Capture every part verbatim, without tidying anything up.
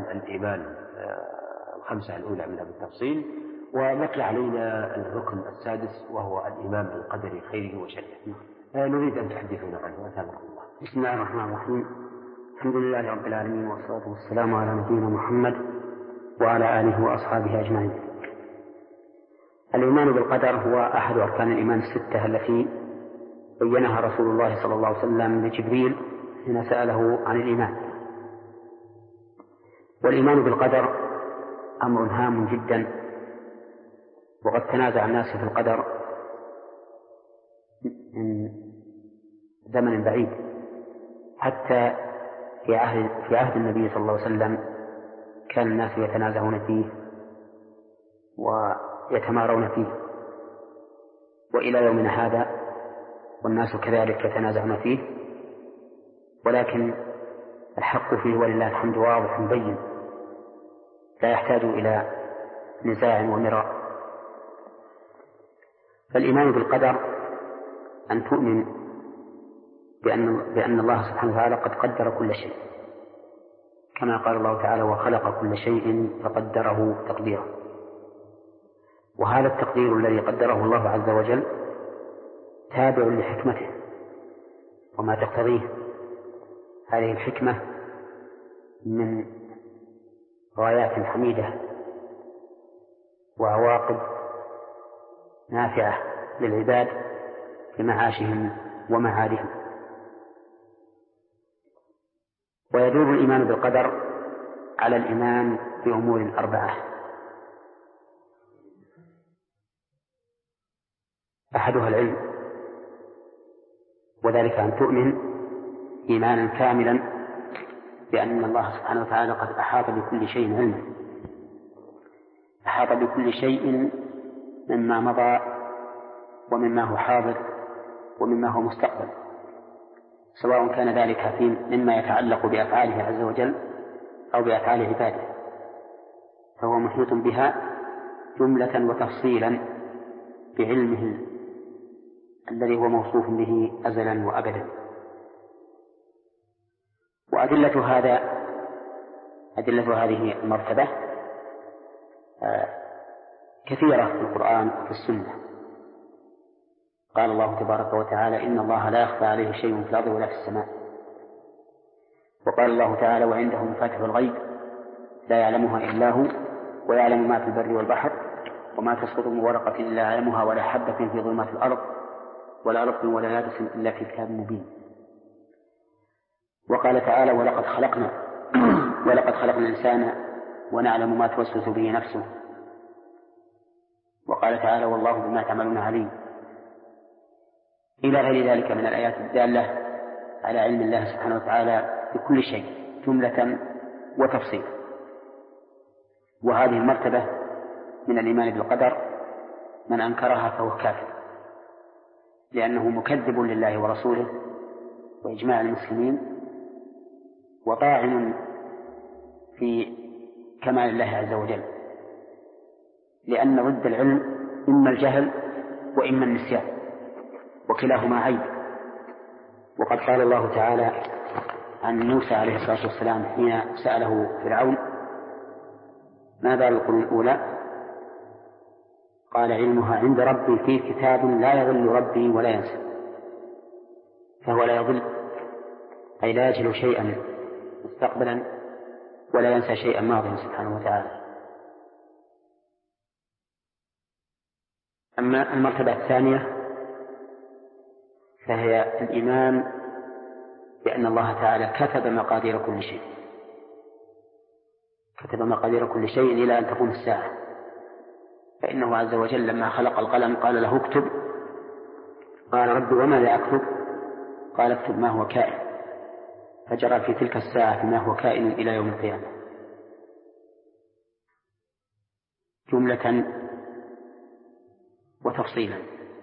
الإيمان الخمسة الأولى منها بالتفصيل، وبقي علينا الركن السادس وهو الإيمان بالقدر خيره وشره. نريد أن تحدثنا عنه أثابكم الله. بسم الله الرحمن الرحيم. الحمد لله رب العالمين، والصلاة والسلام على نبينا محمد وعلى آله وأصحابه أجمعين. الإيمان بالقدر هو أحد أركان الإيمان الستة التي بينها رسول الله صلى الله عليه وسلم لجبريل حين سأله عن الإيمان. والإيمان بالقدر أمر هام جدا، وقد تنازع الناس في القدر من زمن بعيد، حتى في عهد, في عهد النبي صلى الله عليه وسلم كان الناس يتنازعون فيه ويتمارون فيه، وإلى يومنا هذا والناس كذلك يتنازعون فيه، ولكن الحق فيه ولله الحمد واضح بين، لا يحتاج إلى نزاع ومراء. فالإيمان بالقدر أن تؤمن بأن, بأن الله سبحانه وتعالى قد قدر كل شيء، كما قال الله تعالى: وخلق كل شيء فقدره تقديرا. وهذا التقدير الذي قدره الله عز وجل تابع لحكمته وما تقتضيه هذه الحكمة من غايات حميدة وعواقب نافعة للعباد في معاشهم ومعادهم. ويدور الإيمان بالقدر على الإيمان بأمور أربعة: أحدها العلم، وذلك أن تؤمن إيمانا كاملا بأن الله سبحانه وتعالى قد أحاط بكل شيء علما، أحاط بكل شيء مما مضى ومما هو حاضر ومما هو مستقبل، سواء كان ذلك في مما يتعلق بأفعاله عز وجل أو بأفعال عباده، فهو محيط بها جملة وتفصيلا بعلمه الذي هو موصوف به أزلا وأبدا. وأدلة هذا أدلة هذه المرتبة كثيرة في القرآن وفي السنة. قال الله تبارك وتعالى: إن الله لا يخفى عليه شيء في الأرض ولا في السماء. وقال الله تعالى: وعنده مفاتح الغيب لا يعلمها إلا هو ويعلم ما في البر والبحر وما تسقط من ورقة إلا يعلمها ولا حبة في ظلمات الأرض ولا رطب ولا يابس إلا في كتاب مبين. وقال تعالى: ولقد خلقنا ولقد خلقنا الإنسان ونعلم ما توسوس به نفسه. وقال تعالى: والله بما تعملون عليم، إلى غير ذلك من الآيات الدالة على علم الله سبحانه وتعالى بكل شيء جملة وتفصيل. وهذه المرتبة من الإيمان بالقدر من أنكرها فهو كافر، لأنه مكذب لله ورسوله وإجماع المسلمين، وطاعن في كمال الله عز وجل، لأن ضد العلم إما الجهل وإما النسيان، وكلاهما عيب. وقد قال الله تعالى عن موسى عليه الصلاة والسلام حين سأله فرعون: ما بال القرون الأولى؟ قال: علمها عند ربي في كتاب لا يضل ربي ولا ينسى. فهو لا يضل، أي لا يجهل شيئا مستقبلا ولا ينسى شيئا ماضيا سبحانه وتعالى. أما المرتبة الثانية فهي الإيمان بأن الله تعالى كتب مقادير كل شيء، كتب مقادير كل شيء إلى أن تقوم الساعة. فإنه عز وجل لما خلق القلم قال له: اكتب. قال: رب وما لا أكتب؟ قال: اكتب ما هو كائن. فجرى في تلك الساعة ما هو كائن إلى يوم القيامة، جملة وتفصيلا.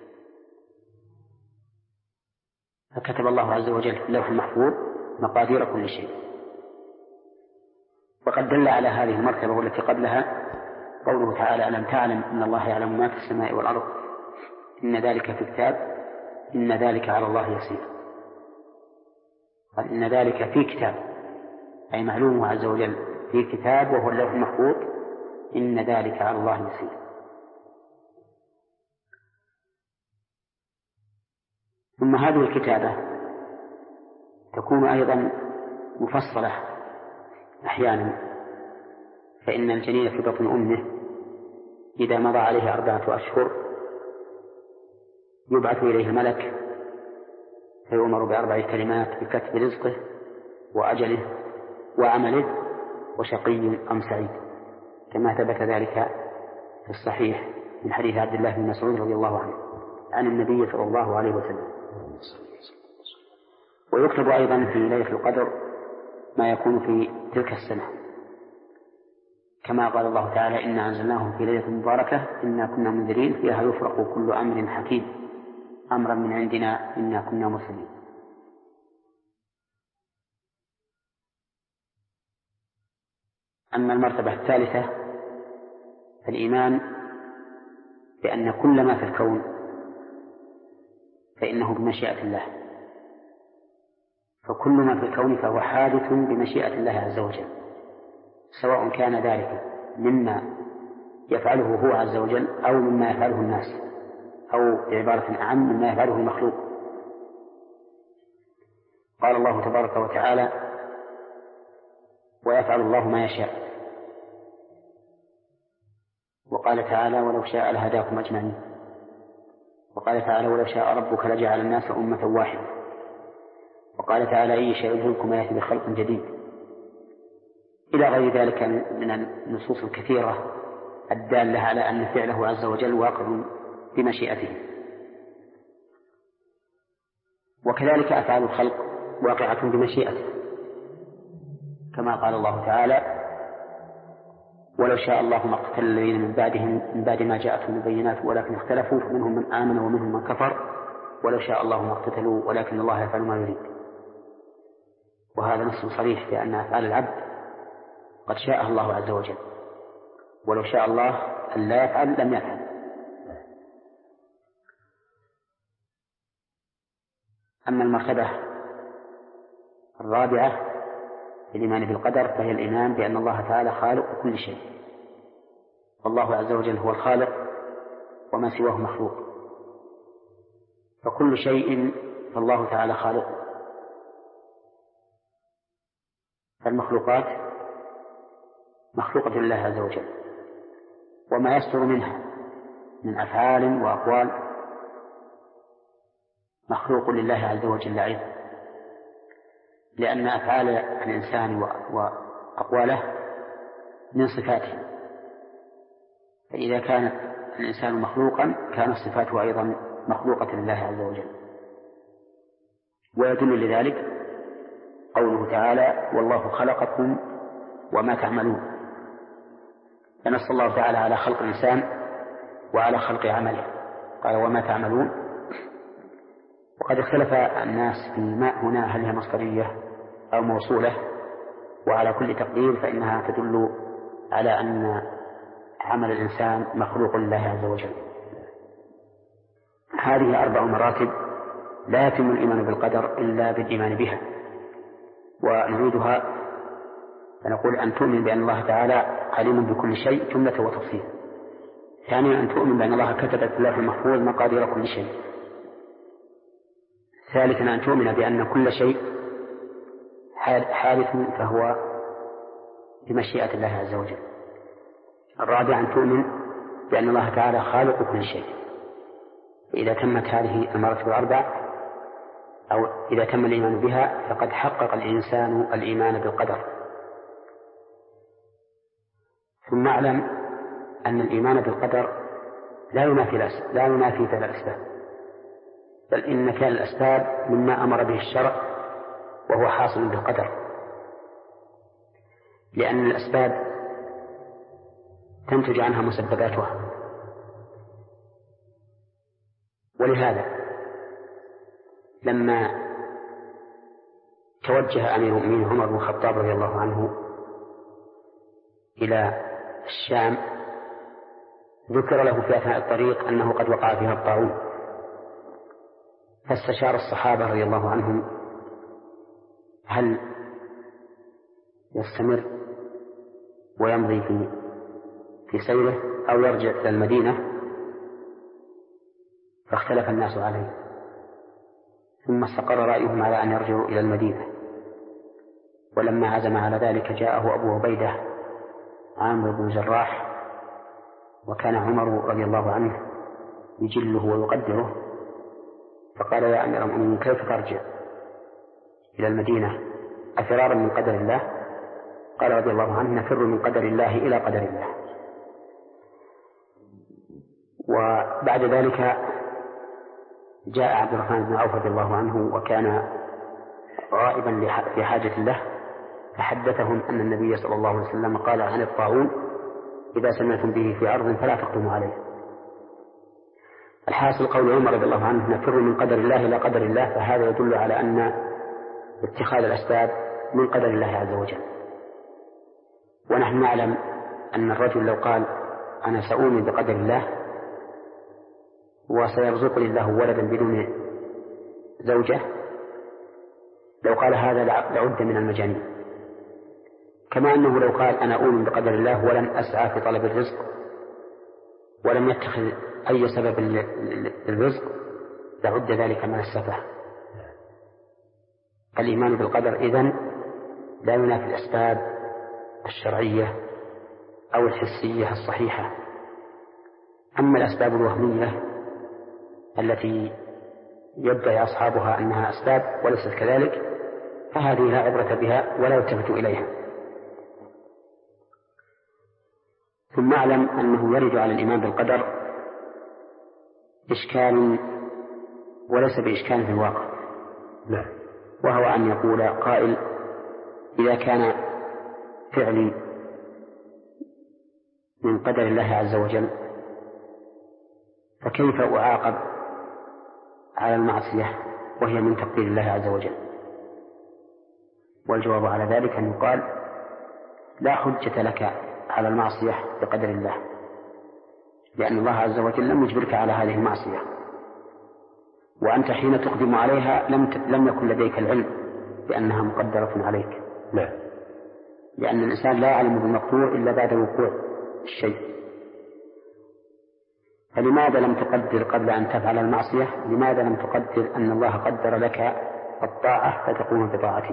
فكتب الله عز وجل في اللوح المحفوظ مقادير كل شيء. وقد دل على هذه المرتبة والتي قبلها قوله تعالى: ألم تعلم أن الله يعلم ما في السماء والأرض إن ذلك في كتاب إن ذلك على الله يسير. قال: إن ذلك في كتاب، أي معلومه عز وجل في كتاب وهو اللوح المحفوظ إن ذلك على الله يسير. ثم هذه الكتابة تكون أيضا مفصلة أحيانا، فإن الجنين في بطن أمه إذا مضى عليه أربعة أشهر يبعث إليه الملك فيؤمر بأربع كلمات بكتب رزقه وأجله وعمله وشقي أم سعيد، كما ثبت ذلك في الصحيح من حديث عبد الله بن مسعود رضي الله عنه عن النبي صلى الله عليه وسلم. ويكتب أيضا في ليلة القدر ما يكون في تلك السنة، كما قال الله تعالى إنا أنزلناه في ليلة مباركة إنا كنا منذرين فيها يفرق كل أمر حكيم أمرا من عندنا إنا كنا مرسلين. أما المرتبة الثالثة فالإيمان بأن كل ما في الكون فإنه بمشيئة الله، فكل ما في الكون فهو حادث بمشيئة الله عز وجل، سواء كان ذلك مما يفعله هو عز وجل أو مما يفعله الناس، أو بعبارة أعم مما يفعله المخلوق. قال الله تبارك وتعالى ويفعل الله ما يشاء، وقال تعالى ولو شاء لهداكم أجمعين، وقال تعالى ولو شاء ربك لجعل الناس أمة واحدة، وقال تعالى أي شيء يدركم يأتي بخلق جديد، إلى غير ذلك من النصوص الكثيرة الدالة على أن فعله عز وجل واقع بمشيئته. وكذلك أفعال الخلق واقعة بمشيئته، كما قال الله تعالى ولو شاء الله ما اقتتل الذين من بعدهم من بعد ما جاءتهم البينات ولكن اختلفوا فمنهم من آمن ومنهم من كفر ولو شاء الله ما اقتتلوا ولكن الله يفعل ما يريد. وهذا نص صريح بأن أفعال العبد قد شاء الله عز وجل، ولو شاء الله أن لا يفعل لم يفعل. أما المرتبة الرابعة في الإيمان بالقدر فهي الإيمان بأن الله تعالى خالق كل شيء، والله عز وجل هو الخالق وما سواه مخلوق، فكل شيء فالله تعالى خالقه. فالمخلوقات مخلوقة لله عز وجل، وما يصدر منها من أفعال وأقوال مخلوق لله عز وجل أيضا، لأن أفعال الإنسان وأقواله من صفاته، فإذا كان الإنسان مخلوقا كانت صفاته أيضا مخلوقة لله عز وجل. ويدل لذلك قوله تعالى والله خلقكم وما تعملون، فنص الله تعالى على خلق الإنسان وعلى خلق عمله، قال وما تعملون. وقد اختلف الناس في ما هنا هل هي مصدرية أو موصولة، وعلى كل تقدير فإنها تدل على أن عمل الإنسان مخلوق لله عز وجل. هذه أربع مراتب لا يتم الإيمان بالقدر إلا بالإيمان بها، ونريدها فنقول أن تؤمن بأن الله تعالى عليم بكل شيء جملة وتفصيل. ثانيا أن تؤمن بأن الله كتب في اللوح المحفوظ مقادير كل شيء. ثالثا أن تؤمن بأن كل شيء حادث فهو بمشيئة الله عز وجل. الرابع أن تؤمن بأن الله تعالى خالق كل شيء. إذا تمت هذه المراتب الأربع أو إذا تم الإيمان بها فقد حقق الإنسان الإيمان بالقدر. ثم اعلم أن الإيمان بالقدر لا ينافي لا ينافي فعل الأسباب، بل إن فعل الأسباب مما أمر به الشرع وهو حاصل بالقدر، لأن الأسباب تنتج عنها مسبباتها. ولهذا لما توجه أمير المؤمنين عمر بن الخطاب رضي الله عنه إلى الشام ذكر له في أثناء الطريق أنه قد وقع فيها الطاعون، فاستشار الصحابة رضي الله عنهم هل يستمر ويمضي في في سيره أو يرجع إلى المدينة، فاختلف الناس عليه، ثم استقر رأيهم على أن يرجعوا إلى المدينة. ولما عزم على ذلك جاءه أبو عبيدة عامر بن الجراح، وكان عمر رضي الله عنه يجله ويقدره، فقال: يا أمير المؤمنين، كيف ترجع إلى المدينة أفرارا من قدر الله؟ قال رضي الله عنه: نفر من قدر الله إلى قدر الله. وبعد ذلك جاء عبد الرحمن بن عوف رضي الله عنه، وكان غائبا في حاجة له، فحدثهم أن النبي صلى الله عليه وسلم قال عن الطاعون: إذا سمعتم به في أرض فلا تقدموا عليه. الحاصل قول عمر رضي الله عنه: نفر من قدر الله إلى قدر الله، فهذا يدل على أن اتخاذ الأسباب من قدر الله عز وجل. ونحن نعلم أن الرجل لو قال: أنا سأؤمن بقدر الله وسيرزقني الله ولدا بدون زوجة، لو قال هذا لعد من المجانين. كما أنه لو قال: أنا أؤمن بقدر الله ولن أسعى في طلب الرزق ولم يتخذ أي سبب للرزق، لعد ذلك من السفه. الإيمان بالقدر إذن لا ينافي الأسباب الشرعية أو الحسية الصحيحة. أما الأسباب الوهمية التي يدعي أصحابها أنها أسباب وليست كذلك، فهذه لا عبرة بها ولا يلتفت إليها. ثم اعلم أنه يرد على الإيمان بالقدر إشكال وليس بإشكال في الواقع، لا. وهو أن يقول قائل: إذا كان فعلي من قدر الله عز وجل فكيف أعاقب على المعصية وهي من تقدير الله عز وجل؟ والجواب على ذلك أن يقال: لا حجة لك على المعصية بقدر الله، لأن الله عز وجل لم يجبرك على هذه المعصية، وأنت حين تقدم عليها لم لم يكن لديك العلم بأنها مقدرة عليك. لا. لأن الإنسان لا يعلم بالمقدور إلا بعد وقوع الشيء. فلماذا لم تقدر قبل أن تفعل المعصية؟ لماذا لم تقدر أن الله قدر لك الطاعة فتقوم بطاعته؟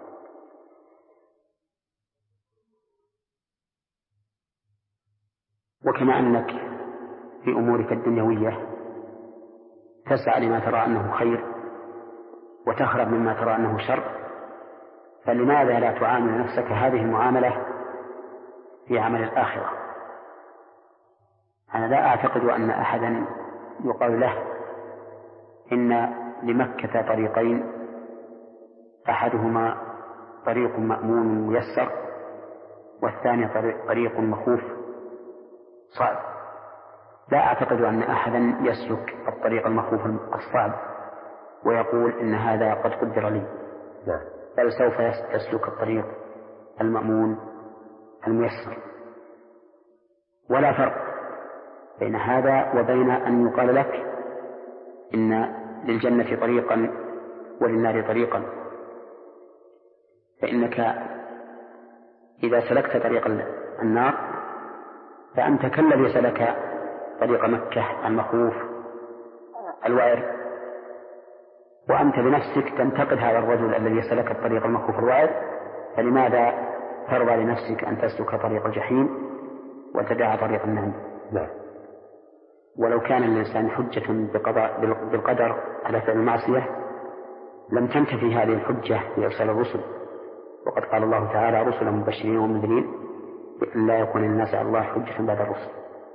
وكما أنك في أمورك الدنيوية تسعى لما ترى أنه خير وتهرب مما ترى أنه شر، فلماذا لا تعامل نفسك هذه المعاملة في عمل الآخرة؟ أنا لا أعتقد أن أحدا يقال له إن لمكة طريقين، أحدهما طريق مأمون ميسر والثاني طريق مخوف صعب. لا أعتقد أن أحدا يسلك الطريق المخوف الصعب ويقول إن هذا قد قدر لي، بل سوف يسلك الطريق المأمون الميسر. ولا فرق بين هذا وبين أن يقال لك إن للجنة طريقا وللنار طريقا، فإنك إذا سلكت طريق النار فأنت كالذي سلك طريق مكة المخوف الوعر، وأنت بنفسك تنتقد هذا الرجل الذي سلك الطريق المخوف الوعر، فلماذا ترضى لنفسك أن تسلك طريق الجحيم وتدع طريق النعيم؟ لا. ولو كان الإنسان حجة بالقدر على فعل المعصية لم تنتفي هذه الحجة بإرسال الرسل، وقد قال الله تعالى: رسلا مبشرين ومنذرين لا يكون للناس على الله حجة بعد الرسل.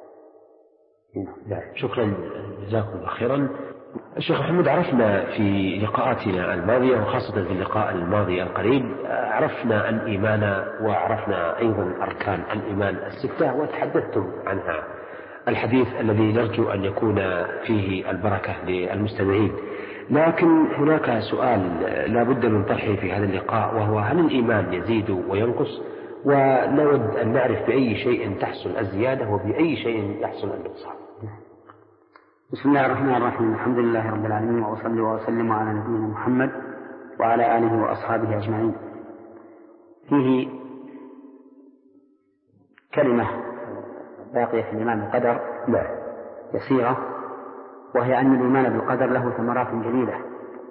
لا. شكرا جزاكم الله خيرا. الشيخ محمد، عرفنا في لقاءاتنا الماضية وخاصة في اللقاء الماضي القريب عرفنا الإيمان وعرفنا أيضا أركان الإيمان الستة وتحدثتم عنها، الحديث الذي نرجو أن يكون فيه البركة للمستمعين. لكن هناك سؤال لا بد من طرحه في هذا اللقاء، وهو: هل الإيمان يزيد وينقص؟ ونود أن نعرف بأي شيء تحصل الزيادة وبأي شيء يحصل النقصان. بسم الله الرحمن الرحيم. الحمد لله رب العالمين، وأصلي وأسلم على نبينا محمد وعلى آله وأصحابه أجمعين. فيه كلمة باقية في الإيمان بالقدر لا يسيرة، وهي أن الإيمان بالقدر له ثمرات جليلة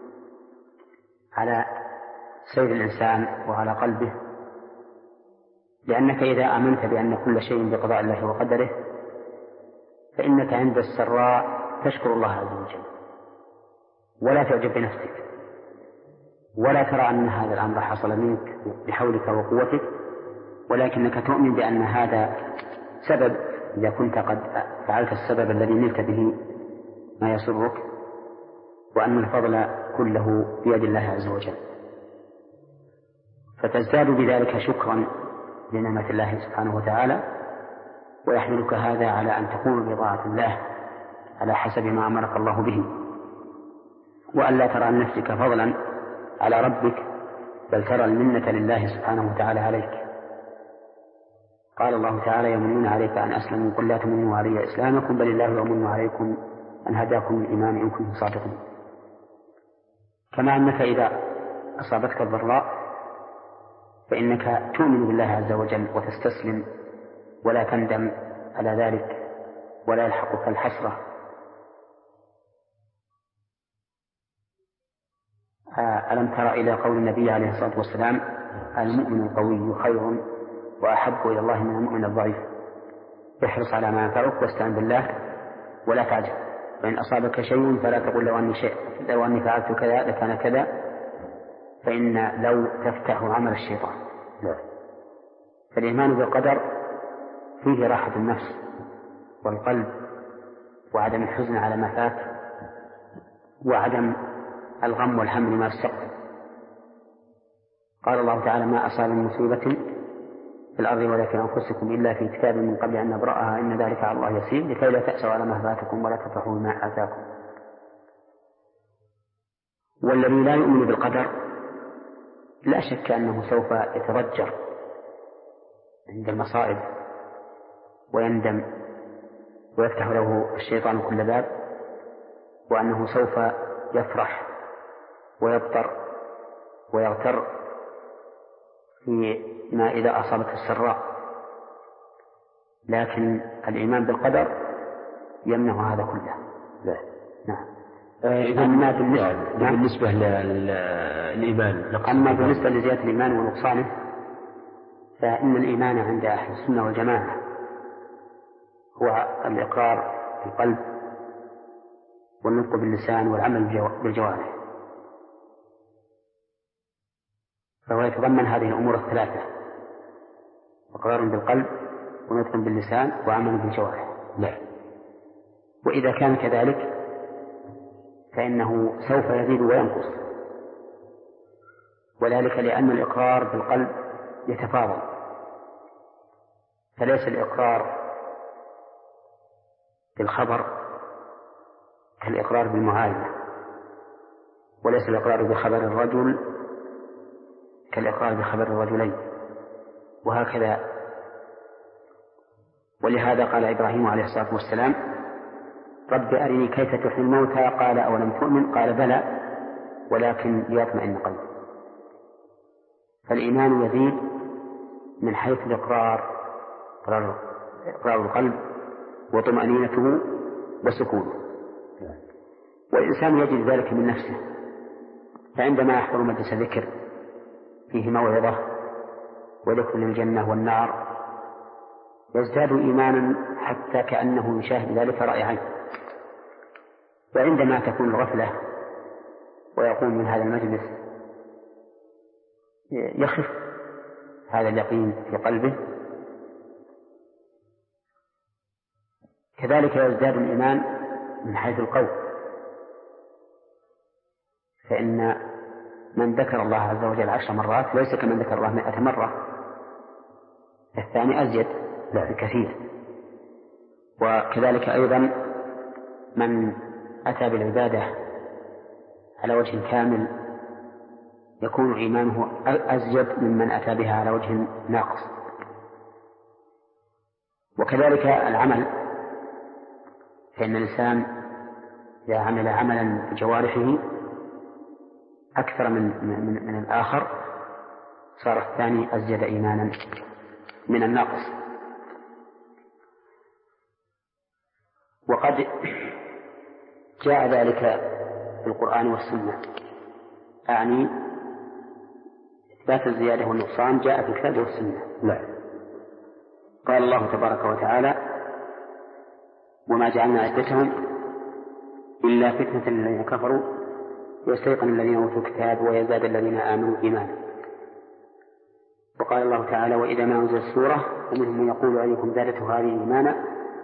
على سير الإنسان وعلى قلبه، لأنك إذا آمنت بأن كل شيء بقضاء الله وقدره فإنك عند السراء تشكر الله عز وجل ولا تعجب بنفسك ولا ترى أن هذا الأمر حصل منك بحولك وقوتك، ولكنك تؤمن بأن هذا سبب إذا كنت قد فعلت السبب الذي نلت به ما يسرك، وأن الفضل كله بيد الله عز وجل، فتزداد بذلك شكرا لنعمة الله سبحانه وتعالى، ويحملك هذا على أن تقوم بطاعة الله على حسب ما أمرك الله به، وأن لا ترى عن نفسك فضلا على ربك، بل ترى المنة لله سبحانه وتعالى عليك. قال الله تعالى: يمنون عليك أن أسلموا، قل لا تمنوا علي إسلامكم بل الله يمن عليكم أن هداكم الإيمان إن كنتم صادقين. كما أنك إذا أصابتك الضراء فإنك تؤمن بالله عز وجل وتستسلم ولا تندم على ذلك ولا يلحقك الحسرة. ألم تر إلى قول النبي عليه الصلاة والسلام: المؤمن القوي خير وأحب إلى الله من المؤمن الضعيف، احرص على ما ينفعك واستعن بالله ولا تعجل، فإن أصابك شيء فلا تقل لو أني, شيء لو أني فعلت كذا لكان كذا، فإن لو تفتح عمل الشيطان. فالإيمان بالقدر فيه راحة النفس والقلب وعدم الحزن على ما فات وعدم الغم والهم لما استقبل. قال الله تعالى: ما أصاب من مصيبة في الأرض ولا في أنفسكم إلا في كتاب من قبل أن نبرأها إن ذلك على الله يسير، لكي لا تأسوا على ما فاتكم ولا تفرحوا بما آتاكم. والذي لا يؤمن بالقدر لا شك أنه سوف يتضجر عند المصائب ويندم ويفتح له الشيطان كل باب، وأنه سوف يفرح ويبطر ويغتر فيما إذا أصابته السراء، لكن الإيمان بالقدر يمنع هذا كله. لا. نعم. إذا أما بالنسبة, نعم. بالنسبة للإيمان، أما بالنسبة لزيادة الإيمان ونقصانه فإن الإيمان عند أهل السنة والجماعة هو الإقرار بالقلب والنطق باللسان والعمل بالجوارح، فهو يتضمن هذه الأمور الثلاثة: إقرار بالقلب ونطق باللسان وعمل بالجوارح. لا. وإذا كان كذلك فإنه سوف يزيد وينقص، وذلك لأن الإقرار بالقلب يتفاضل، فليس الإقرار بالخبر كالإقرار بالمعاينة، وليس الإقرار بخبر الرجل كالإقرار بخبر الرجلين، وهكذا. ولهذا قال إبراهيم عليه الصلاة والسلام: رب أرني كيف تحيي الموتى، قال أولم تؤمن؟ قال بلى ولكن ليطمئن قلبي. فالإيمان يزيد من حيث الإقرار، إقرار القلب وطمأنينته وسكونه، والإنسان يجد ذلك من نفسه، فعندما يحضر مجلس ذكر فيه موعظة وذكر للجنة والنار يزداد إيمانا حتى كأنه يشاهد ذلك رأي عين، وعندما تكون الغفلة ويقوم من هذا المجلس يخف هذا اليقين في قلبه. كذلك يزداد الإيمان من حيث القول، فإن من ذكر الله عز وجل عشر مرات ليس كمن ذكر الله مئة مرة، الثاني أزيد بكثير. وكذلك أيضا من أتى بالعبادة على وجه كامل يكون إيمانه أزيد ممن أتى بها على وجه ناقص. وكذلك العمل، فإن الإنسان إذا عمل عملا بجوارحه أكثر من, من, من الآخر صار الثاني أزيد إيمانا من الناقص. وقد جاء ذلك في القرآن والسنة، أعني إثبات الزيادة والنقصان جاء في الكتاب والسنة. نعم. قال الله تبارك وتعالى: وما جعلنا عدتهم إلا فتنة للذين كفروا ويستيقن الذين أوتوا الكتاب ويزداد الذين آمنوا إيمانا. وقال الله تعالى: وإذا ما أنزلت سورة فمنهم من يقول أيكم زادته هذه إيمانا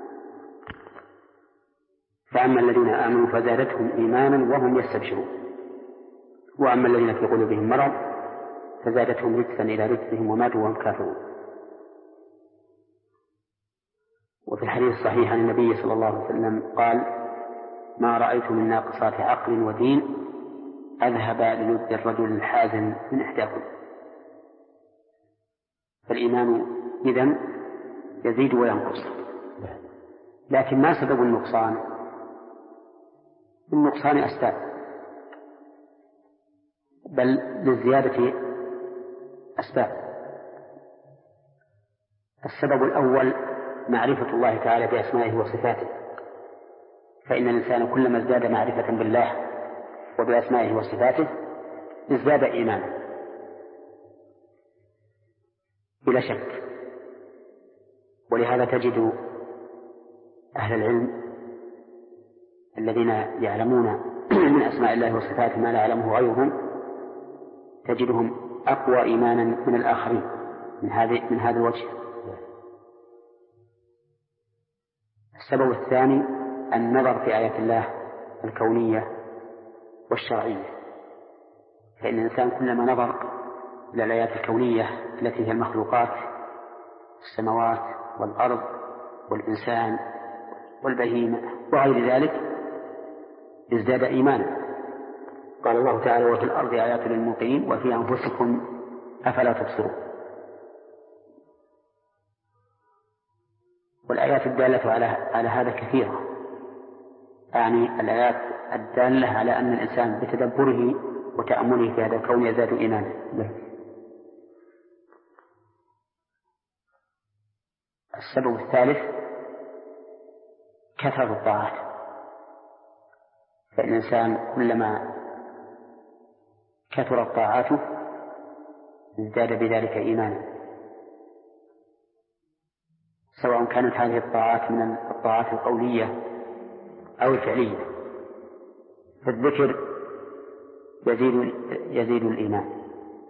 فأما الذين آمنوا فزادتهم إيمانا وهم يستبشرون وأما الذين في قلوبهم مرض فزادتهم رجسا إلى رجسهم وماتوا وهم كافرون. وفي الحديث الصحيح عن النبي صلى الله عليه وسلم قال: ما رأيت من ناقصات عقل ودين أذهب للد الرجل الحازم من إحداكم. فالإيمان إذن يزيد وينقص، لكن ما سبب النقصان؟ النقصان أسباب، بل للزيادة أسباب. السبب الأول معرفة الله تعالى بأسمائه وصفاته، فإن الإنسان كلما ازداد معرفة بالله وبأسمائه وصفاته ازداد إيمانا بلا شك. ولهذا تجد أهل العلم الذين يعلمون من أسماء الله وصفاته ما لا يعلمه غيرهم تجدهم أقوى إيمانا من الآخرين من هذه من هذا الوجه. السبب الثاني النظر في آيات الله الكونية والشرعية، فإن الإنسان كلما نظر إلى الآيات الكونية التي هي المخلوقات السماوات والأرض والإنسان والبهيمة وغير ذلك ازداد إيمانا. قال الله تعالى: وفي الأرض آيات للموقنين وفي أنفسكم أفلا تبصرون. والآيات الدالة على على هذا كثيرة، يعني الآيات الدالة على أن الإنسان بتدبره وتأمله في هذا الكون يزداد إيمانا. السبب الثالث كثرة الطاعات، فإن الإنسان كلما كثرت طاعاته ازداد بذلك إيمانا، سواء كانت هذه الطاعات من الطاعات القولية أو الفعلية. فالذكر يزيد يزيد الإيمان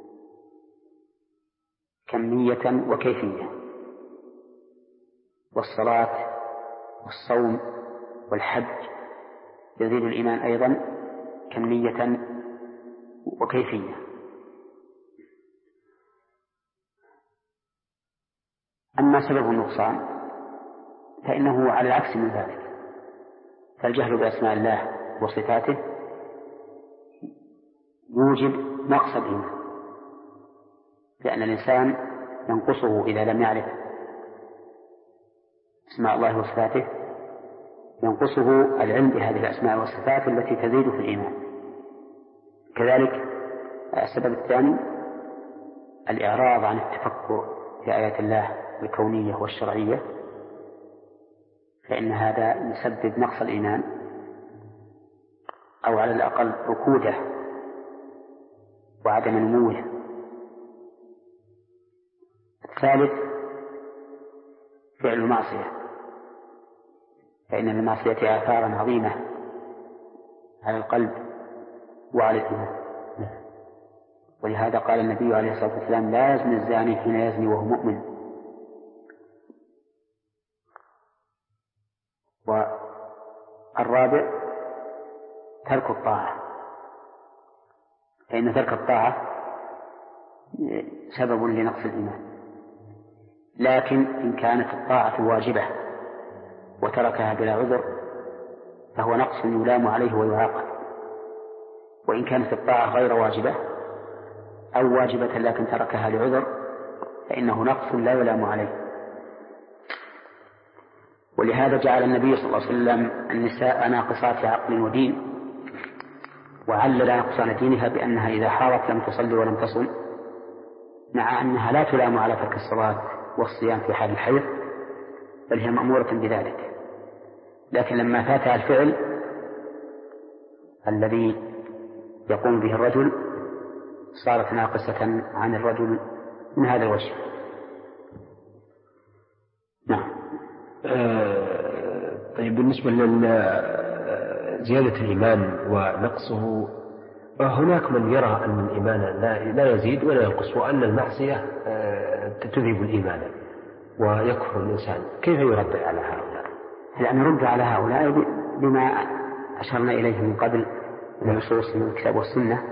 كمية وكيفية، والصلاة والصوم والحج يزيد الإيمان أيضا كمية وكيفية. أما سبب النقصان فإنه على العكس من ذلك، فالجهل بأسماء الله وصفاته يوجب نقص الإيمان، لأن الإنسان ينقصه إذا لم يعرف أسماء الله وصفاته، ينقصه العلم بهذه الأسماء والصفات التي تزيد في الإيمان. كذلك السبب الثاني الإعراض عن التفكر في آيات الله الكونية والشرعية، فإن هذا يسبب نقص الإيمان أو على الأقل ركوده وعدم نموه. الثالث فعل المعصية، فإن المعصية آثارا عظيمة على القلب وعلى الإيمان. ولهذا قال النبي عليه الصلاة والسلام: لا يزني الزاني حين يزني وهو مؤمن. والرابع ترك الطاعة، فإن ترك الطاعة سبب لنقص الإيمان، لكن إن كانت الطاعة واجبة وتركها بلا عذر فهو نقص يلام عليه ويعاقب. وإن كانت الطاعة غير واجبة أو واجبة لكن تركها لعذر فإنه نقص لا يلام عليه. ولهذا جعل النبي صلى الله عليه وسلم النساء ناقصات عقل ودين، وعلل نقصان دينها بأنها إذا حارت لم تصلي ولم تصم، مع أنها لا تلام على ترك الصلاة والصيام في حال الحيض، بل هي مأمورة بذلك، لكن لما فاتها الفعل الذي يقوم به الرجل صارت ناقصة عن الرجل من هذا الوجه. نعم. آه طيب، بالنسبة لزيادة الإيمان ونقصه، هناك من يرى أن الإيمان لا يزيد ولا ينقص، وأن المعصية تذهب الإيمان ويكفر الإنسان، كيف يرد على هؤلاء؟ لأن نرد على هؤلاء بما أشرنا إليه من قبل من النصوص من الكتاب والسنة،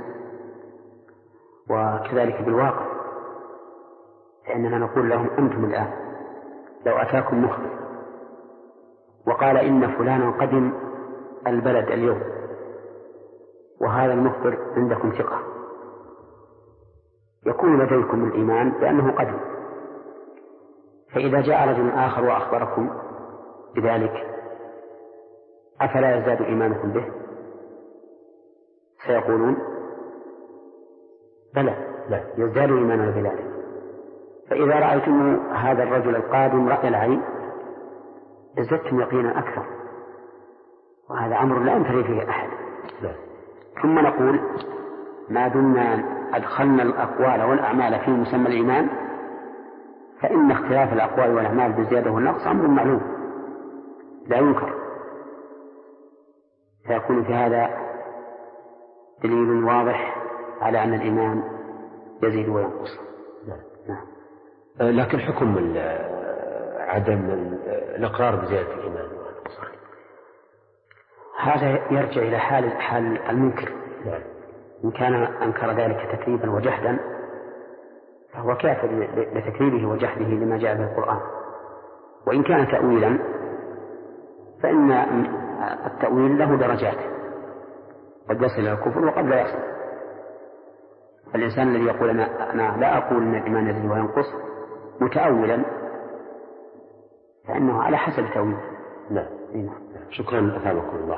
وكذلك بالواقع، فإننا نقول لهم أنتم الآن لو أتاكم مخبر وقال إن فلانا قدم البلد اليوم وهذا المخبر عندكم ثقة، يكون لديكم الإيمان بأنه قدم. فإذا جاء رجل آخر وأخبركم بذلك أفلا يزداد إيمانكم به؟ سيقولون بلى، لا يزداد إيماننا بذلك. فإذا رأيتم هذا الرجل القادم رأي العين ازددتم يقينا أكثر، وهذا أمر لا ينتهي فيه أحد. لا. ثم نقول ما دمنا أدخلنا الأقوال والأعمال في مسمى الإيمان فإن اختلاف الأقوال والأعمال بالزيادة والنقص أمر معلوم لا ينكر، فيكون في هذا دليل واضح على أن الإيمان يزيد وينقص. نعم. لكن حكم عدم الإقرار بزيادة الإيمان والنقصان هذا يرجع إلى حال حال المنكر. نعم. إن كان أنكر ذلك تكذيبا وجحدا فهو كافر لتكذيبه وجحده لما جاء به القرآن، وإن كان تأويلا فإن التأويل له درجات، قد يصل إلى الكفر وقد لا يصل. الإنسان الذي يقول أنا, أنا لا أقول أن الإيمان يزيد وينقص متأولا فإنه على حسب تأويل. لا. شكرا أثابكم الله.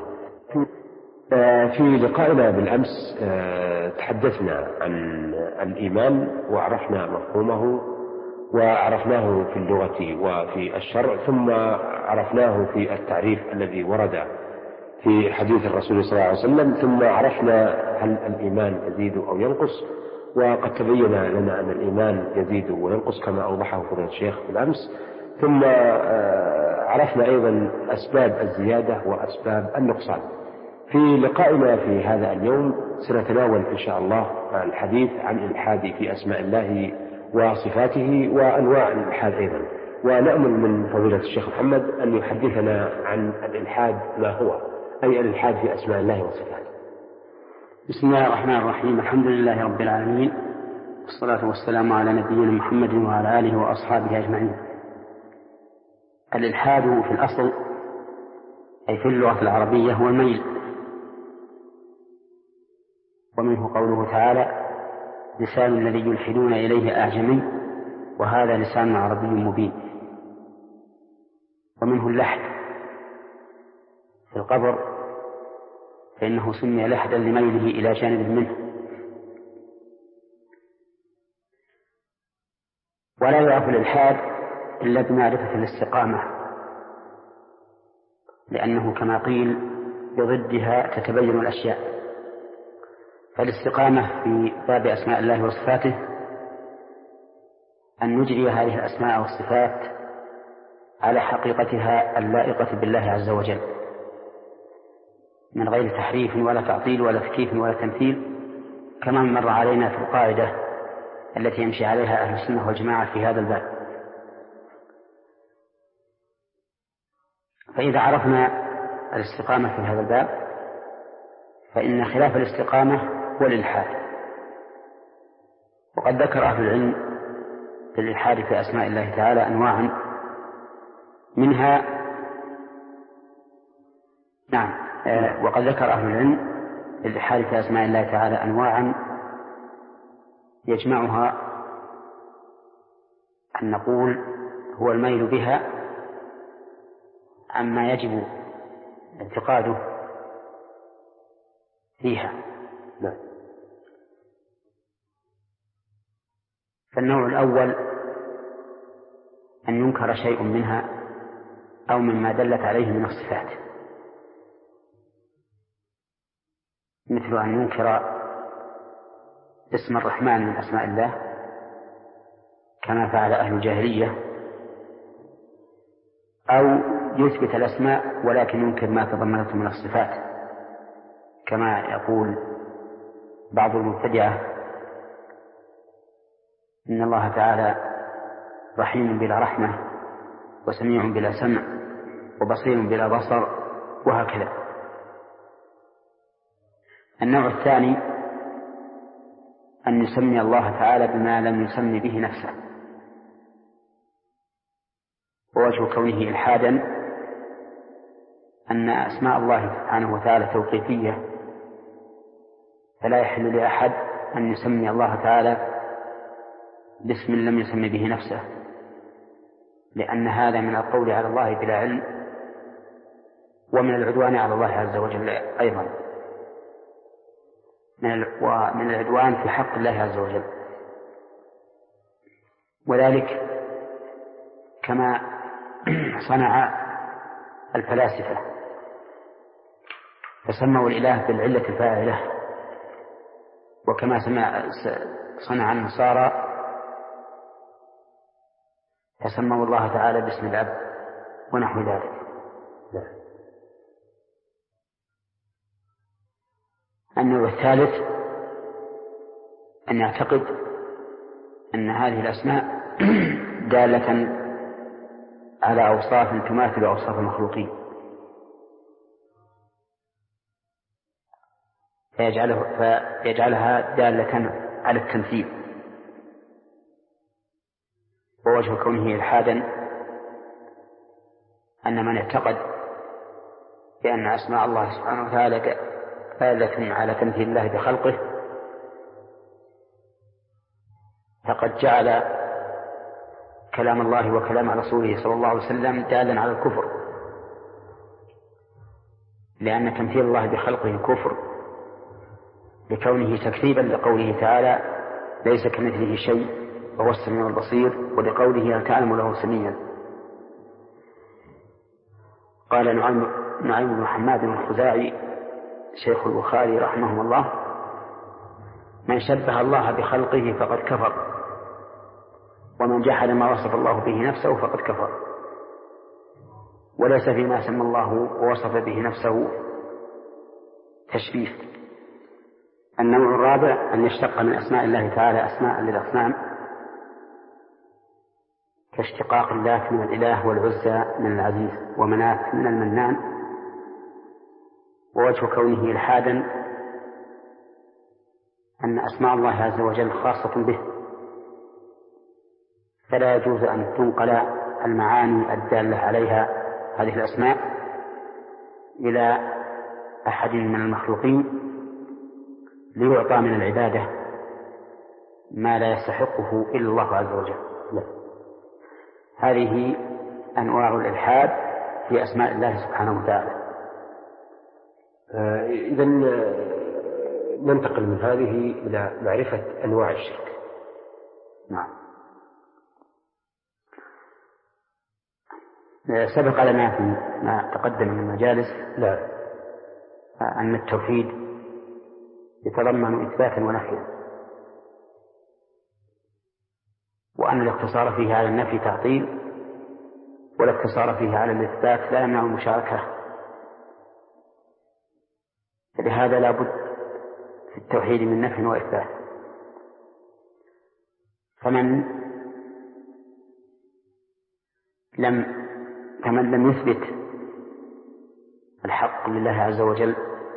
في لقائنا بالأمس تحدثنا عن الإيمان وعرفنا مفهومه وعرفناه في اللغة وفي الشرع، ثم عرفناه في التعريف الذي ورد في حديث الرسول صلى الله عليه وسلم، ثم عرفنا هل الإيمان يزيد أو ينقص، وقد تبين لنا أن الإيمان يزيد وينقص كما أوضحه فضيلة الشيخ بالأمس. ثم عرفنا أيضا أسباب الزيادة وأسباب النقصان. في لقائنا في هذا اليوم سنتناول إن شاء الله الحديث عن الإلحاد في أسماء الله وصفاته وأنواع الإلحاد أيضا، ونأمل من فضيلة الشيخ محمد أن يحدثنا عن الإلحاد ما هو، أي الإلحاد في أسماء الله وصفاته. بسم الله الرحمن الرحيم، الحمد لله رب العالمين، والصلاة والسلام على نبينا محمد وعلى آله وأصحابه أجمعين. الإلحاد في الأصل أي في اللغة العربية هو الميل، ومنه قوله تعالى لسان الذي يلحدون إليه أعجمي وهذا لسان عربي مبين. ومنه اللحد في القبر فإنه سمي لحدا لميله إلى جانب منه. ولا يعرف الإلحاد إلا بمعرفة الاستقامة، لأنه كما قيل بضدها تتبين الأشياء. فالاستقامة في باب أسماء الله وصفاته أن نجري هذه الأسماء والصفات على حقيقتها اللائقة بالله عز وجل من غير تحريف ولا تعطيل ولا تكييف ولا تمثيل، كما مر علينا في القاعدة التي يمشي عليها أهل السنة والجماعة في هذا الباب. فإذا عرفنا الاستقامة في هذا الباب فإن خلاف الاستقامة هو الإلحاد. وقد ذكر أهل العلم في الإلحاد في أسماء الله تعالى أنواعا، منها نعم آه وقد ذكر أهل العلم في الإلحاد في أسماء الله تعالى أنواعا يجمعها أن نقول هو الميل بها عما يجب اعتقاده فيها. لا. فالنوع الأول أن ينكر شيء منها أو مما دلت عليه من الصفات، مثل أن ينكر اسم الرحمن من أسماء الله كما فعل أهل الجاهلية، أو يثبت الأسماء ولكن ينكر ما تضمنته من الصفات كما يقول بعض المبتدعة إن الله تعالى رحيم بلا رحمة وسميع بلا سمع وبصير بلا بصر وهكذا. النوع الثاني أن يسمي الله تعالى بما لم يسمي به نفسه، ووجه كونه إلحادا أن أسماء الله سبحانه وتعالى توقيفية، فلا يحل لأحد أن يسمي الله تعالى باسم لم يسمي به نفسه، لأن هذا من القول على الله بلا علم ومن العدوان على الله عز وجل أيضا، ومن العدوان في حق الله عز وجل. وذلك كما صنع الفلاسفة فسموا الإله بالعلة الفاعلة، وكما صنع النصارى فسموا الله تعالى باسم الأب ونحو ذلك. النوع الثالث أن يعتقد أن هذه الأسماء دالة على أوصاف تماثل أوصاف المخلوقين، فيجعله فيجعلها دالة على التمثيل. ووجه كونه إلحادا أن من اعتقد بأن أسماء الله سبحانه وتعالى دالة على تمثيل الله بخلقه فقد جعل كلام الله وكلام رسوله صلى الله عليه وسلم دالا على الكفر، لأن تمثيل الله بخلقه كفر لكونه تكذيبا لقوله تعالى ليس كمثله شيء وهو السميع البصير، ولقوله هل تعلم له سميا. قال نعيم بن حماد الخزاعي شيخ البخاري رحمه الله من شبه الله بخلقه فقد كفر، ومن جحد ما وصف الله به نفسه فقد كفر، وليس فيما سمى الله ووصف به نفسه تشبيه. النوع الرابع أن يشتق من أسماء الله تعالى أسماء للأصنام كاشتقاق اللات من الإله والعزى من العزيز ومناة من المنان. ووجه كونه إلحادا أن أسماء الله عز وجل خاصة به، فلا يجوز أن تنقل المعاني الدالة عليها هذه الأسماء إلى أحد من المخلوقين ليعطى من العبادة ما لا يستحقه إلا الله عز وجل. لا. هذه أنواع الإلحاد في أسماء الله سبحانه وتعالى. آه إذن ننتقل من هذه إلى معرفة أنواع الشرك. نعم. سبق لنا في ما تقدم من المجالس لا. أن التوحيد يتضمن إثباتا ونفيا، وأن الاقتصار فيه على النفي تعطيل، والاقتصار فيه على الإثبات لا يمنع المشاركة. فلهذا لا بد في التوحيد من نفي وإثبات. فمن لم فمن لم يثبت الحق لله عز وجل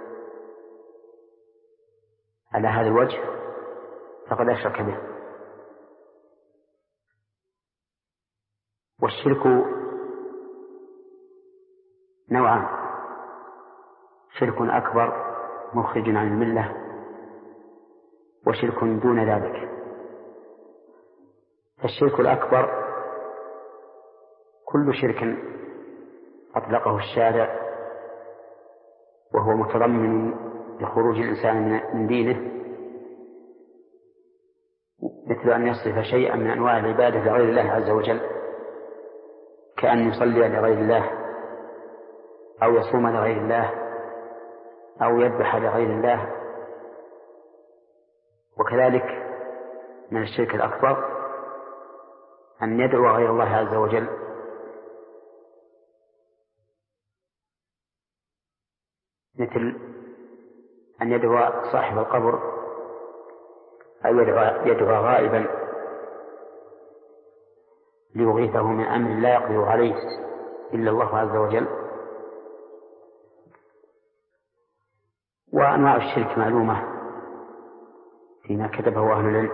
على هذا الوجه فقد أشرك به. والشرك نوعان: شرك أكبر مخرج عن الملة، وشرك دون ذلك. فالشرك الأكبر كل شرك أطلقه الشارع وهو متضمن لخروج الإنسان من دينه، مثل أن يصرف شيئا من أنواع العبادة لغير الله عز وجل، كأن يصلي لغير الله أو يصوم لغير الله أو يذبح لغير الله وكذلك من الشرك الأكبر أن يدعو غير الله عز وجل مثل أن يدعو صاحب القبر أو يدعو, يدعو غائبا ليغيثه من أمر لا يقدر عليه إلا الله عز وجل. وأنواع الشرك معلومة فيما كتبه أهل العلم.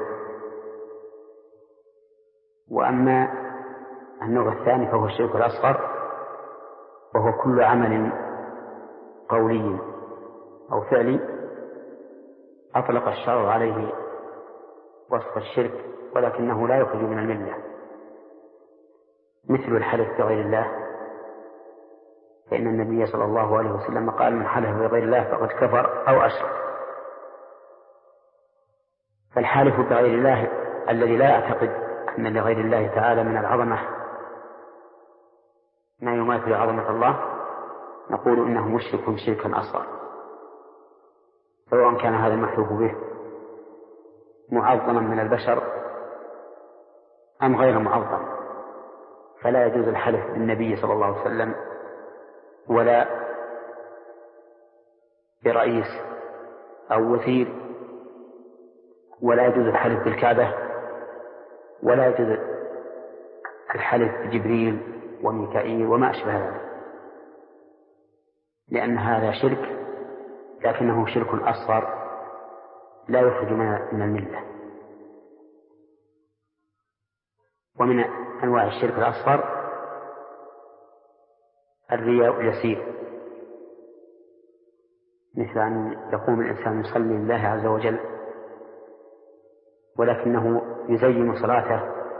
وأما النوع الثاني فهو الشرك الأصغر، وهو كل عمل قولي أو فعلي أطلق الشرع عليه وصف الشرك ولكنه لا يخرج من الملة، مثل الحلف بغير الله، فإن النبي صلى الله عليه وسلم قال: من حلف بغير الله فقد كفر أو أشرك. فالحالف بغير الله الذي لا يعتقد أن لغير الله تعالى من العظمة ما يماثل عظمة الله نقول إنه مشرك شركا أصغر، سواء كان هذا المحلوف به معظما من البشر أم غير معظم. فلا يجوز الحلف بالنبي صلى الله عليه وسلم ولا برئيس أو وزير، ولا يجوز الحلف بالكعبة، ولا يجوز الحلف بجبريل وميكائيل وما أشبه ذلك، لأن هذا شرك لكنه شرك أصغر لا يخرج من الملة. ومن أنواع الشرك الأصغر الرياء اليسير، مثل أن يقوم الإنسان يصلي لله عز وجل ولكنه يزين صلاته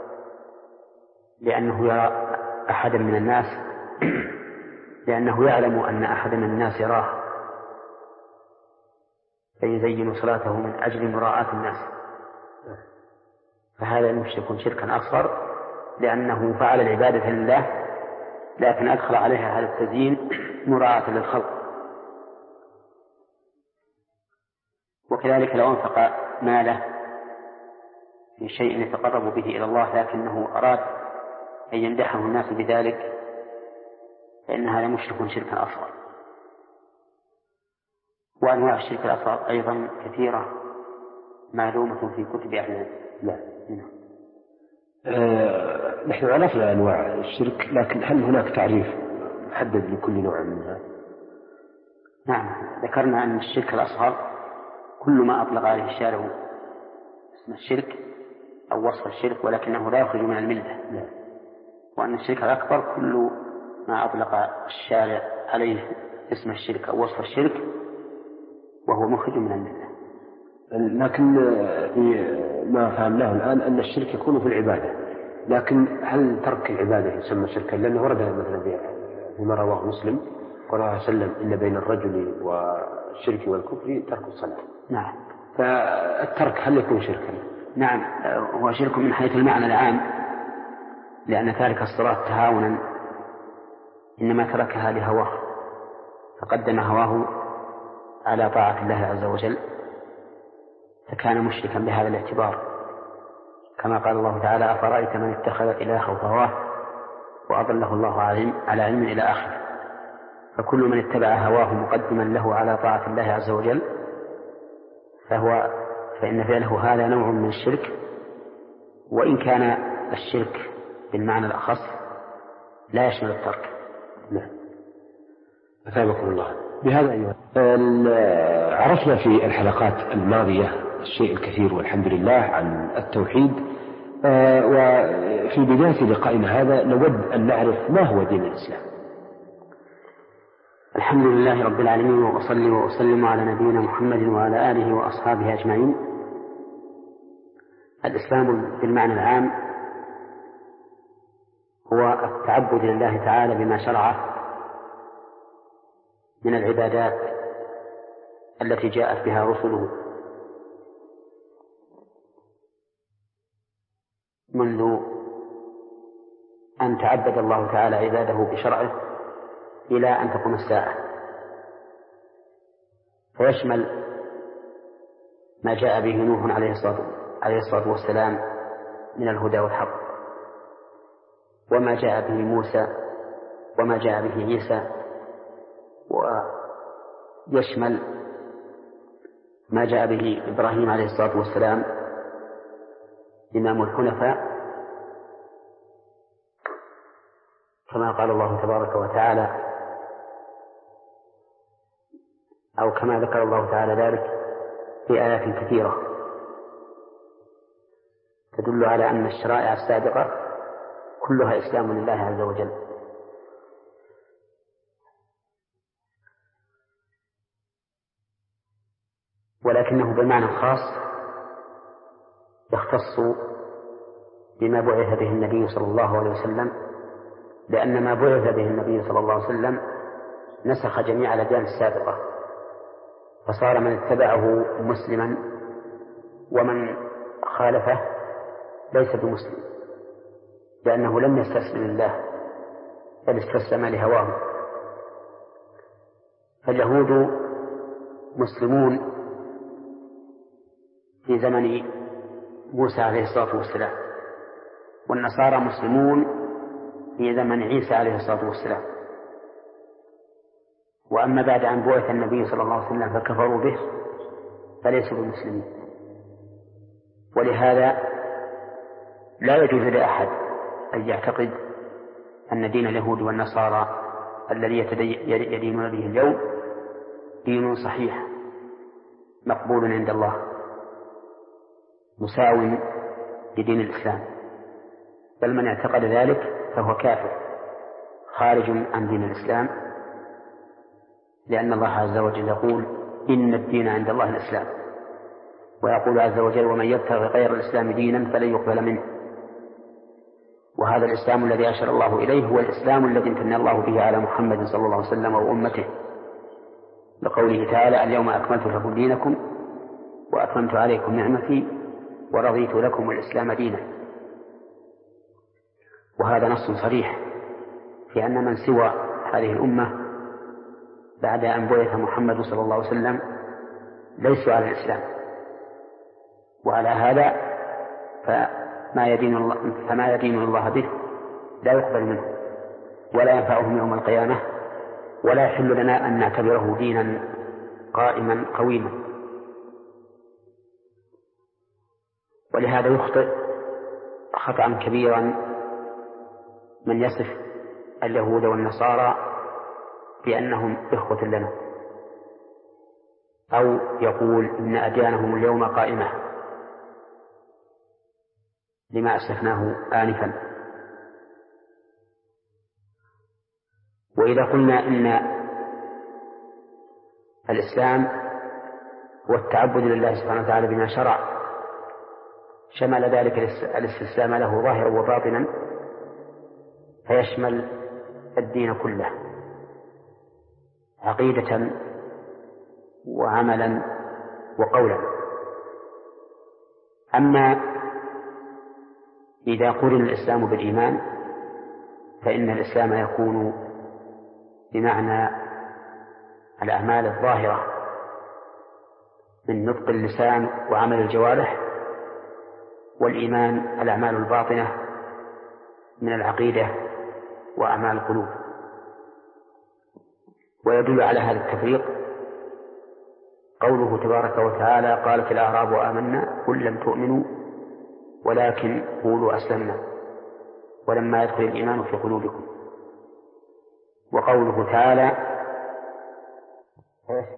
لأنه يرى أحدا من الناس، لأنه يعلم أن أحدا من الناس يراه فيزين صلاته من أجل مراعاة الناس، فهذا يشرك شركا أصغر لأنه فعل العبادة لله لكن أدخل عليها هذا التزيين مراعاة للخلق. وكذلك لو أنفق ماله في شيء يتقرب به إلى الله لكنه أراد أن يمدحه الناس بذلك فإن هذا مشرك شركا أصغر. وأنواع الشرك الأصغر أيضا كثيرة معلومة في كتب أهل العلم. آه، نحن عرفنا أنواع الشرك، لكن هل هناك تعريف محدد لكل نوع منها؟ نعم، ذكرنا أن الشرك الأصغر كل ما أطلق عليه الشارع اسم الشرك أو وصف الشرك ولكنه لا يخرج من الملة، لا. وأن الشرك الأكبر كل ما أطلق الشارع عليه اسم الشرك أو وصف الشرك وهو مخرج من الملة. لكن ما فهمناه الآن أن الشرك يكون في العبادة، لكن هل ترك العبادة يسمى شركا؟ لأنه ورد مثلا فيما رواه مسلم قال الله عليه وسلم: إن بين الرجل والشرك والكفر ترك الصلاة. نعم. فالترك هل يكون شركا؟ نعم، هو شرك من حيث المعنى العام، لأن تارك الصلاة تهاونا إنما تركها لهواه فقدم هواه على طاعة الله عز وجل فكان مشركا بهذا الاعتبار، كما قال الله تعالى: أفرأيت من اتخذ إلهه هواه وأضله الله على علم إلى آخره. فكل من اتبع هواه مقدما له على طاعة الله عز وجل فهو فإن فعله هذا نوع من الشرك، وإن كان الشرك بالمعنى الأخص لا يشمل الترك. نعم. أثابكم الله. بهذا أيها عرفنا في الحلقات الماضية الشيء الكثير والحمد لله عن التوحيد، وفي بداية لقائنا هذا نود أن نعرف ما هو دين الإسلام. الحمد لله رب العالمين، وأصلي وأسلم على نبينا محمد وعلى آله وأصحابه أجمعين. الإسلام بالمعنى العام هو التعبد لله تعالى بما شرعه من العبادات التي جاءت بها رسله منذ أن تعبد الله تعالى عباده بشرعه إلى أن تقوم الساعة، فيشمل ما جاء به نوح عليه الصلاة عليه الصلاة والسلام من الهدى والحق، وما جاء به موسى، وما جاء به عيسى، ويشمل ما جاء به إبراهيم عليه الصلاة والسلام إمام الحنفاء، كما قال الله تبارك وتعالى، أو كما ذكر الله تعالى ذلك في آيات كثيرة تدل على أن الشرائع السابقة كلها إسلام لله عز وجل. ولكنه بالمعنى الخاص يختص بما بعث به النبي صلى الله عليه وسلم، لأن ما بعث به النبي صلى الله عليه وسلم نسخ جميع الأديان السابقة، فصار من اتبعه مسلما ومن خالفه ليس بمسلم، لأنه لم يستسلم لله بل استسلم لهواه. فاليهود مسلمون في زمن موسى عليه الصلاة والسلام، والنصارى مسلمون في زمن عيسى عليه الصلاة والسلام. وأما بعد أن بعث النبي صلى الله عليه وسلم فكفروا به فليسوا بمسلمين. ولهذا لا يجوز لأحد أن يعتقد أن دين اليهود والنصارى الذي يدينون به اليوم دين صحيح مقبول عند الله مساو لدين الإسلام، بل من اعتقد ذلك فهو كافر خارج عن دين الإسلام، لأن الله عز وجل يقول إن الدين عند الله الإسلام، ويقول عز وجل ومن يبتغي غير الإسلام دينا فلن يقبل منه. وهذا الإسلام الذي أشار الله إليه هو الإسلام الذي امتن الله به على محمد صلى الله عليه وسلم وأمته، بقوله تعالى اليوم أكملت لكم دينكم وأتممت عليكم نعمتي ورضيت لكم الإسلام دينا. وهذا نص صريح في أن من سوى هذه الأمة بعد أن بعث محمد صلى الله عليه وسلم ليسوا على الإسلام. وعلى هذا فما يدين الله, فما يدين الله به لا يقبل منه ولا ينفعهم يوم القيامة، ولا يحل لنا أن نعتبره دينا قائما قويما. ولهذا يخطئ خطأ كبيرا من يصف اليهود والنصارى بأنهم إخوة لنا، أو يقول إن أديانهم اليوم قائمة لما أسلفناه آنفا. وإذا قلنا إن الإسلام هو التعبد لله سبحانه وتعالى بما شرع، شمل ذلك الاستسلام له ظاهرا وباطنا، فيشمل الدين كله عقيدة وعملا وقولا. أما إذا قرن الإسلام بالإيمان فإن الإسلام يكون بمعنى الأعمال الظاهرة من نطق اللسان وعمل الجوارح، والإيمان الأعمال الباطنة من العقيدة وأعمال القلوب. ويدل على هذا التفريق قوله تبارك وتعالى قالت الأعراب آمنا قل لم تؤمنوا ولكن قولوا أسلمنا ولما يدخل الإيمان في قلوبكم. وقوله تعالى